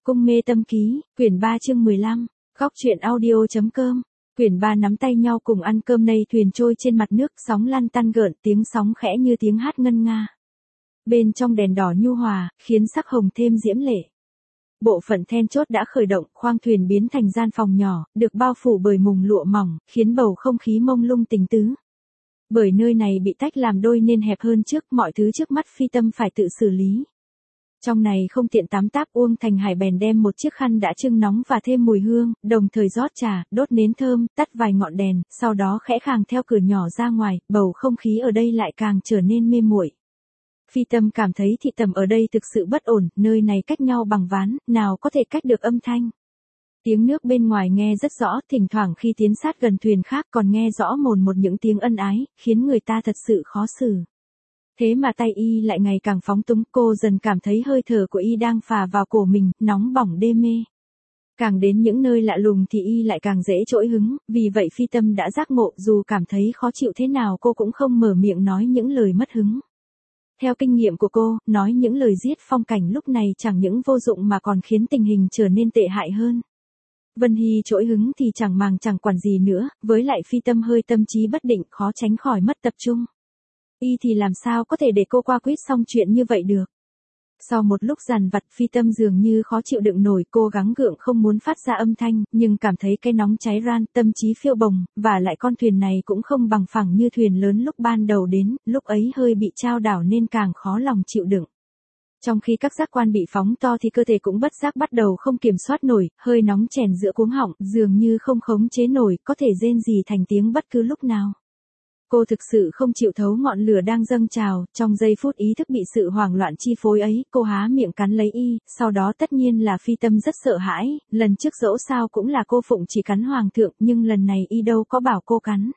Cung mê tâm ký, quyển 3 chương 15, góc truyện audio.com, quyển 3 nắm tay nhau cùng ăn cơm nay thuyền trôi trên mặt nước sóng lăn tăn gợn tiếng sóng khẽ như tiếng hát ngân nga. Bên trong đèn đỏ nhu hòa, khiến sắc hồng thêm diễm lệ. Bộ phận then chốt đã khởi động, khoang thuyền biến thành gian phòng nhỏ, được bao phủ bởi mùng lụa mỏng, khiến bầu không khí mông lung tình tứ. Bởi nơi này bị tách làm đôi nên hẹp hơn trước, mọi thứ trước mắt Phi Tâm phải tự xử lý. Trong này không tiện tắm táp, Uông Thành Hải bèn đem một chiếc khăn đã chưng nóng và thêm mùi hương, đồng thời rót trà, đốt nến thơm, tắt vài ngọn đèn, sau đó khẽ khàng theo cửa nhỏ ra ngoài, bầu không khí ở đây lại càng trở nên mê muội. Phi Tâm cảm thấy thị tầm ở đây thực sự bất ổn, nơi này cách nhau bằng ván, nào có thể cách được âm thanh. Tiếng nước bên ngoài nghe rất rõ, thỉnh thoảng khi tiến sát gần thuyền khác còn nghe rõ mồn một những tiếng ân ái, khiến người ta thật sự khó xử. Thế mà tay y lại ngày càng phóng túng, cô dần cảm thấy hơi thở của y đang phà vào cổ mình, nóng bỏng đê mê. Càng đến những nơi lạ lùng thì y lại càng dễ trỗi hứng, vì vậy Phi Tâm đã giác ngộ, dù cảm thấy khó chịu thế nào cô cũng không mở miệng nói những lời mất hứng. Theo kinh nghiệm của cô, nói những lời giết phong cảnh lúc này chẳng những vô dụng mà còn khiến tình hình trở nên tệ hại hơn. Vân Hy trỗi hứng thì chẳng màng chẳng quản gì nữa, với lại Phi Tâm hơi tâm trí bất định, khó tránh khỏi mất tập trung. Y thì làm sao có thể để cô qua quýt xong chuyện như vậy được. Sau một lúc dằn vặt, Phi Tâm dường như khó chịu đựng nổi, cô gắng gượng không muốn phát ra âm thanh, nhưng cảm thấy cái nóng cháy ran, tâm trí phiêu bồng, và lại con thuyền này cũng không bằng phẳng như thuyền lớn lúc ban đầu đến, lúc ấy hơi bị chao đảo nên càng khó lòng chịu đựng. Trong khi các giác quan bị phóng to thì cơ thể cũng bất giác bắt đầu không kiểm soát nổi, hơi nóng chèn giữa cuống họng, dường như không khống chế nổi, có thể rên rỉ thành tiếng bất cứ lúc nào. Cô thực sự không chịu thấu ngọn lửa đang dâng trào, trong giây phút ý thức bị sự hoảng loạn chi phối ấy, cô há miệng cắn lấy y, sau đó tất nhiên là Phi Tâm rất sợ hãi, lần trước dẫu sao cũng là cô phụng chỉ cắn hoàng thượng, nhưng lần này y đâu có bảo cô cắn.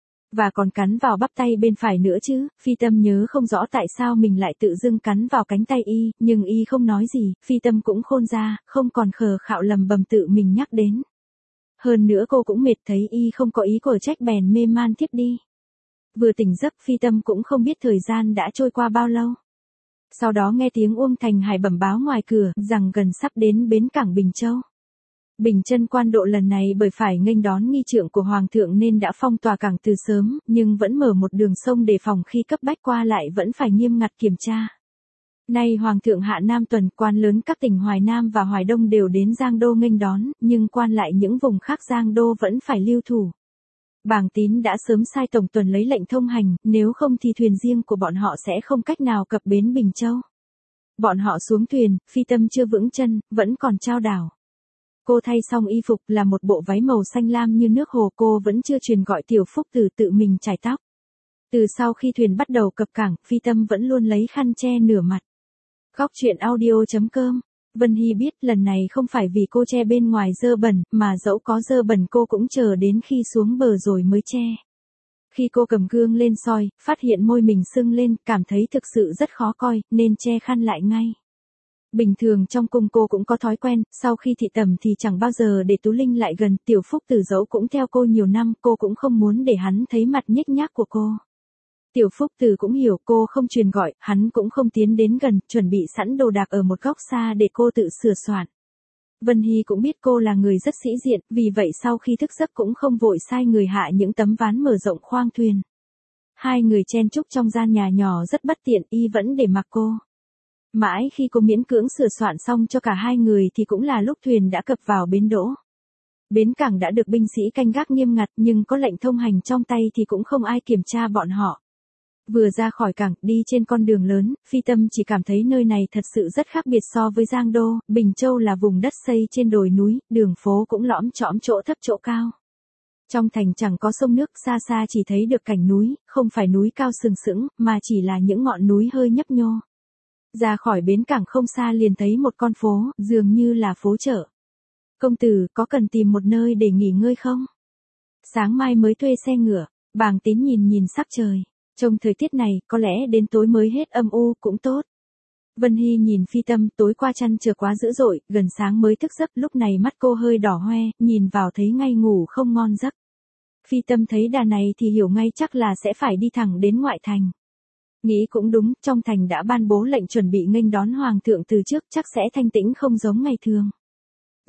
Và còn cắn vào bắp tay bên phải nữa chứ, Phi Tâm nhớ không rõ tại sao mình lại tự dưng cắn vào cánh tay y, nhưng y không nói gì, Phi Tâm cũng khôn ra, không còn khờ khạo lầm bầm tự mình nhắc đến. Hơn nữa cô cũng mệt thấy y không có ý của trách bèn mê man thiếp đi. Vừa tỉnh giấc Phi Tâm cũng không biết thời gian đã trôi qua bao lâu. Sau đó nghe tiếng Uông Thành Hải bẩm báo ngoài cửa, rằng gần sắp đến bến cảng Bình Châu. Bình Chân quan độ lần này bởi phải nghênh đón nghi trượng của Hoàng thượng nên đã phong tỏa cảng từ sớm, nhưng vẫn mở một đường sông đề phòng khi cấp bách qua lại vẫn phải nghiêm ngặt kiểm tra. Nay Hoàng thượng hạ Nam tuần, quan lớn các tỉnh Hoài Nam và Hoài Đông đều đến Giang Đô nghênh đón, nhưng quan lại những vùng khác Giang Đô vẫn phải lưu thủ. Bàng Tín đã sớm sai tổng tuần lấy lệnh thông hành, nếu không thì thuyền riêng của bọn họ sẽ không cách nào cập bến Bình Châu. Bọn họ xuống thuyền, Phi Tâm chưa vững chân, vẫn còn chao đảo. Cô thay xong y phục là một bộ váy màu xanh lam như nước hồ, cô vẫn chưa truyền gọi Tiểu Phúc Tử tự mình chải tóc. Từ sau khi thuyền bắt đầu cập cảng, Phi Tâm vẫn luôn lấy khăn che nửa mặt. Góc truyện audio.com. Vân Hy biết lần này không phải vì cô che bên ngoài dơ bẩn, mà dẫu có dơ bẩn cô cũng chờ đến khi xuống bờ rồi mới che. Khi cô cầm gương lên soi, phát hiện môi mình sưng lên, cảm thấy thực sự rất khó coi, nên che khăn lại ngay. Bình thường trong cung cô cũng có thói quen, sau khi thị tầm thì chẳng bao giờ để Tú Linh lại gần, Tiểu Phúc Tử dẫu cũng theo cô nhiều năm, cô cũng không muốn để hắn thấy mặt nhếch nhác của cô. Tiểu Phúc Tử cũng hiểu cô không truyền gọi, hắn cũng không tiến đến gần, chuẩn bị sẵn đồ đạc ở một góc xa để cô tự sửa soạn. Vân Hy cũng biết cô là người rất sĩ diện, vì vậy sau khi thức giấc cũng không vội sai người hạ những tấm ván mở rộng khoang thuyền. Hai người chen chúc trong gian nhà nhỏ rất bất tiện, y vẫn để mặc cô. Mãi khi cô miễn cưỡng sửa soạn xong cho cả hai người thì cũng là lúc thuyền đã cập vào bến đỗ. Bến cảng đã được binh sĩ canh gác nghiêm ngặt, nhưng có lệnh thông hành trong tay thì cũng không ai kiểm tra bọn họ. Vừa ra khỏi cảng, đi trên con đường lớn, Phi Tâm chỉ cảm thấy nơi này thật sự rất khác biệt so với Giang Đô. Bình Châu là vùng đất xây trên đồi núi, đường phố cũng lõm chõm chỗ thấp chỗ cao. Trong thành chẳng có sông nước, xa xa chỉ thấy được cảnh núi, không phải núi cao sừng sững, mà chỉ là những ngọn núi hơi nhấp nhô. Ra khỏi bến cảng không xa liền thấy một con phố, dường như là phố chợ. Công tử, có cần tìm một nơi để nghỉ ngơi không? Sáng mai mới thuê xe ngựa. Bàng Tín nhìn sắc trời. Trong thời tiết này, có lẽ đến tối mới hết âm u, cũng tốt. Vân Hy nhìn Phi Tâm, tối qua chăn chờ quá dữ dội, gần sáng mới thức giấc, lúc này mắt cô hơi đỏ hoe, nhìn vào thấy ngay ngủ không ngon giấc. Phi Tâm thấy đà này thì hiểu ngay chắc là sẽ phải đi thẳng đến ngoại thành. Nghĩ cũng đúng, trong thành đã ban bố lệnh chuẩn bị nghênh đón Hoàng thượng từ trước, chắc sẽ thanh tĩnh không giống ngày thường.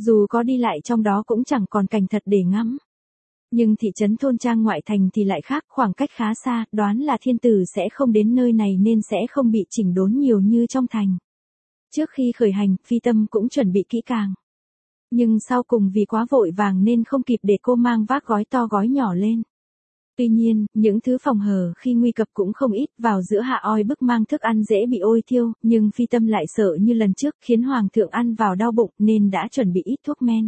Dù có đi lại trong đó cũng chẳng còn cảnh thật để ngắm. Nhưng thị trấn thôn trang ngoại thành thì lại khác, khoảng cách khá xa, đoán là thiên tử sẽ không đến nơi này nên sẽ không bị chỉnh đốn nhiều như trong thành. Trước khi khởi hành, Phi Tâm cũng chuẩn bị kỹ càng. Nhưng sau cùng vì quá vội vàng nên không kịp để cô mang vác gói to gói nhỏ lên. Tuy nhiên, những thứ phòng hờ khi nguy cập cũng không ít, vào giữa hạ oi bức mang thức ăn dễ bị ôi thiêu, nhưng Phi Tâm lại sợ như lần trước khiến Hoàng thượng ăn vào đau bụng nên đã chuẩn bị ít thuốc men.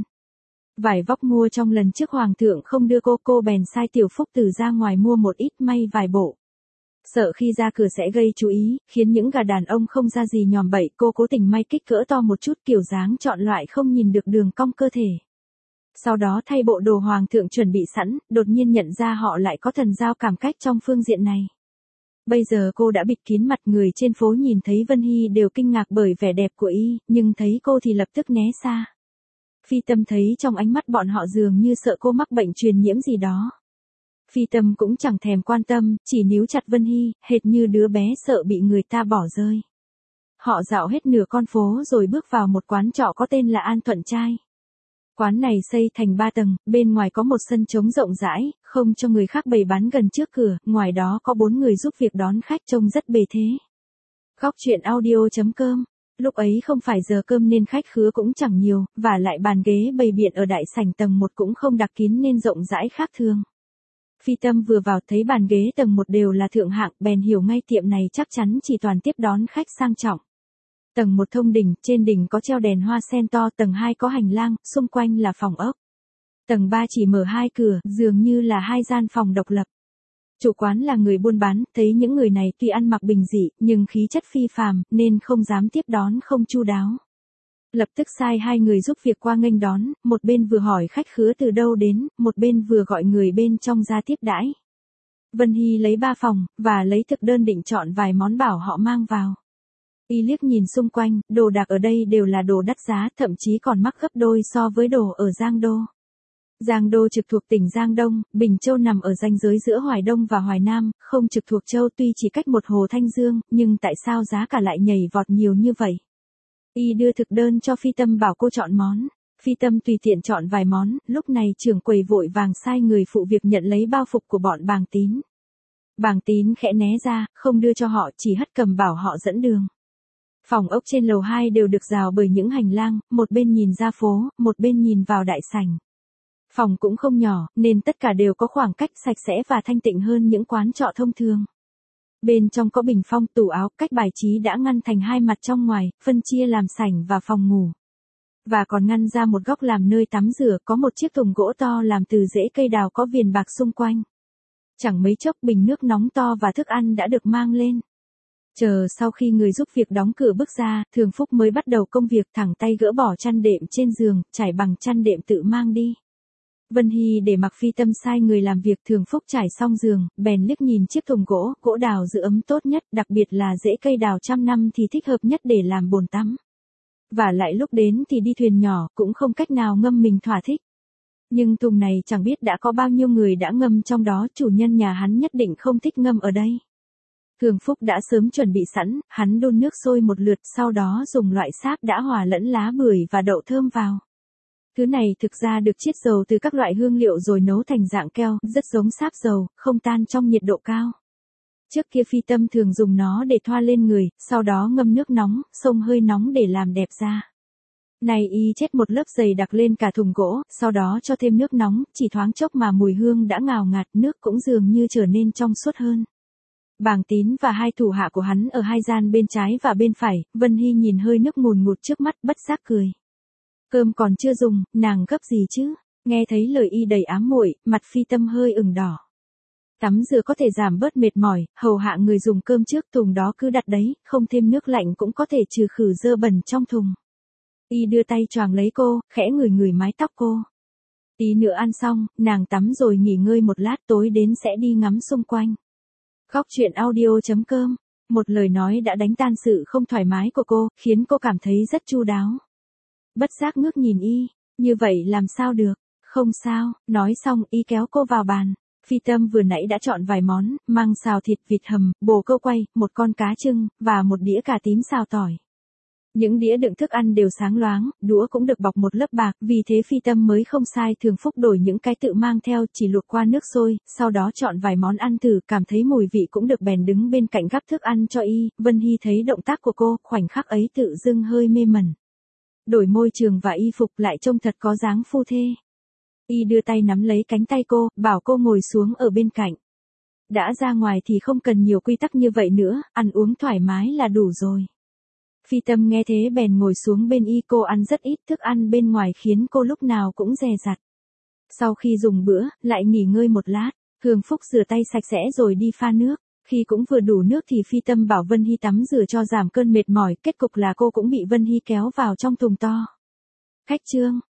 Vải vóc mua trong lần trước Hoàng thượng không đưa cô bèn sai Tiểu Phúc Tử ra ngoài mua một ít may vài bộ. Sợ khi ra cửa sẽ gây chú ý, khiến những gà đàn ông không ra gì nhòm bậy, cô cố tình may kích cỡ to một chút kiểu dáng chọn loại không nhìn được đường cong cơ thể. Sau đó thay bộ đồ Hoàng thượng chuẩn bị sẵn, đột nhiên nhận ra họ lại có thần giao cảm cách trong phương diện này. Bây giờ cô đã bịt kín mặt, người trên phố nhìn thấy Vân Hy đều kinh ngạc bởi vẻ đẹp của y, nhưng thấy cô thì lập tức né xa. Phi Tâm thấy trong ánh mắt bọn họ dường như sợ cô mắc bệnh truyền nhiễm gì đó. Phi Tâm cũng chẳng thèm quan tâm, chỉ níu chặt Vân Hy, hệt như đứa bé sợ bị người ta bỏ rơi. Họ dạo hết nửa con phố rồi bước vào một quán trọ có tên là An Thuận Trai. Quán này xây thành 3 tầng, bên ngoài có một sân trống rộng rãi, không cho người khác bày bán gần trước cửa, ngoài đó có 4 người giúp việc đón khách trông rất bề thế. Góc truyện audio.com. Lúc ấy không phải giờ cơm nên khách khứa cũng chẳng nhiều, và lại bàn ghế bày biện ở đại sảnh tầng 1 cũng không đặc kín nên rộng rãi khác thường. Phi Tâm vừa vào thấy bàn ghế tầng 1 đều là thượng hạng, bèn hiểu ngay tiệm này chắc chắn chỉ toàn tiếp đón khách sang trọng. Tầng 1 thông đỉnh, trên đỉnh có treo đèn hoa sen to, tầng 2 có hành lang, xung quanh là phòng ốc. Tầng 3 chỉ mở 2 cửa, dường như là 2 gian phòng độc lập. Chủ quán là người buôn bán, thấy những người này tuy ăn mặc bình dị, nhưng khí chất phi phàm, nên không dám tiếp đón không chu đáo. Lập tức sai 2 người giúp việc qua nghênh đón, một bên vừa hỏi khách khứa từ đâu đến, một bên vừa gọi người bên trong ra tiếp đãi. Vân Hy lấy 3 phòng, và lấy thực đơn định chọn vài món bảo họ mang vào. Y liếc nhìn xung quanh, đồ đạc ở đây đều là đồ đắt giá, thậm chí còn mắc gấp đôi so với đồ ở Giang Đô. Giang Đô trực thuộc tỉnh Giang Đông, Bình Châu nằm ở ranh giới giữa Hoài Đông và Hoài Nam, không trực thuộc châu, tuy chỉ cách một hồ Thanh Dương, nhưng tại sao giá cả lại nhảy vọt nhiều như vậy? Y đưa thực đơn cho Phi Tâm bảo cô chọn món. Phi Tâm tùy tiện chọn vài món, lúc này trưởng quầy vội vàng sai người phụ việc nhận lấy bao phục của bọn Bàng Tín. Bàng Tín khẽ né ra, không đưa cho họ, chỉ hất cầm bảo họ dẫn đường. Phòng ốc trên lầu 2 đều được rào bởi những hành lang, một bên nhìn ra phố, một bên nhìn vào đại sảnh. Phòng cũng không nhỏ, nên tất cả đều có khoảng cách sạch sẽ và thanh tịnh hơn những quán trọ thông thường. Bên trong có bình phong, tủ áo, cách bài trí đã ngăn thành 2 mặt trong ngoài, phân chia làm sảnh và phòng ngủ. Và còn ngăn ra một góc làm nơi tắm rửa, có một chiếc thùng gỗ to làm từ rễ cây đào có viền bạc xung quanh. Chẳng mấy chốc bình nước nóng to và thức ăn đã được mang lên. Chờ sau khi người giúp việc đóng cửa bước ra, Thường Phúc mới bắt đầu công việc, thẳng tay gỡ bỏ chăn đệm trên giường, trải bằng chăn đệm tự mang đi. Vân Hy để mặc Phi Tâm sai người làm việc, Thường Phúc trải xong giường, bèn liếc nhìn chiếc thùng gỗ đào giữ ấm tốt nhất, đặc biệt là rễ cây đào trăm năm thì thích hợp nhất để làm bồn tắm. Và lại lúc đến thì đi thuyền nhỏ, cũng không cách nào ngâm mình thỏa thích. Nhưng thùng này chẳng biết đã có bao nhiêu người đã ngâm trong đó, chủ nhân nhà hắn nhất định không thích ngâm ở đây. Thường Phúc đã sớm chuẩn bị sẵn, hắn đun nước sôi một lượt, sau đó dùng loại sáp đã hòa lẫn lá bưởi và đậu thơm vào. Thứ này thực ra được chiết dầu từ các loại hương liệu rồi nấu thành dạng keo, rất giống sáp dầu, không tan trong nhiệt độ cao. Trước kia Phi Tâm thường dùng nó để thoa lên người, sau đó ngâm nước nóng, xông hơi nóng để làm đẹp da. Này y chết một lớp dày đặc lên cả thùng gỗ, sau đó cho thêm nước nóng, chỉ thoáng chốc mà mùi hương đã ngào ngạt, nước cũng dường như trở nên trong suốt hơn. Bàng Tín và 2 thủ hạ của hắn ở 2 gian bên trái và bên phải, Vân Hy nhìn hơi nước ngùn ngụt trước mắt, bất giác cười. Cơm còn chưa dùng, nàng gấp gì chứ? Nghe thấy lời y đầy ám muội, mặt Phi Tâm hơi ửng đỏ. Tắm rửa có thể giảm bớt mệt mỏi, hầu hạ người dùng cơm trước, thùng đó cứ đặt đấy, không thêm nước lạnh cũng có thể trừ khử dơ bẩn trong thùng. Y đưa tay choàng lấy cô, khẽ ngửi mái tóc cô. Tí nữa ăn xong, nàng tắm rồi nghỉ ngơi một lát, tối đến sẽ đi ngắm xung quanh. Góc truyện audio.com. Một lời nói đã đánh tan sự không thoải mái của cô, khiến cô cảm thấy rất chu đáo. Bất giác ngước nhìn y, như vậy làm sao được, không sao, nói xong y kéo cô vào bàn. Phi Tâm vừa nãy đã chọn vài món, măng xào thịt vịt hầm, bồ câu quay, một con cá trưng, và một đĩa cà tím xào tỏi. Những đĩa đựng thức ăn đều sáng loáng, đũa cũng được bọc một lớp bạc, vì thế Phi Tâm mới không sai Thường Phúc đổi những cái tự mang theo, chỉ luộc qua nước sôi, sau đó chọn vài món ăn thử, cảm thấy mùi vị cũng được bèn đứng bên cạnh gắp thức ăn cho y. Vân Hy thấy động tác của cô, khoảnh khắc ấy tự dưng hơi mê mẩn. Đổi môi trường và y phục lại trông thật có dáng phu thê. Y đưa tay nắm lấy cánh tay cô, bảo cô ngồi xuống ở bên cạnh. Đã ra ngoài thì không cần nhiều quy tắc như vậy nữa, ăn uống thoải mái là đủ rồi. Phi Tâm nghe thế bèn ngồi xuống bên y, cô ăn rất ít, thức ăn bên ngoài khiến cô lúc nào cũng dè dặt. Sau khi dùng bữa, lại nghỉ ngơi một lát, Thường Phúc rửa tay sạch sẽ rồi đi pha nước. Khi cũng vừa đủ nước thì Phi Tâm bảo Vân Hy tắm rửa cho giảm cơn mệt mỏi, kết cục là cô cũng bị Vân Hy kéo vào trong thùng to. Khách trương,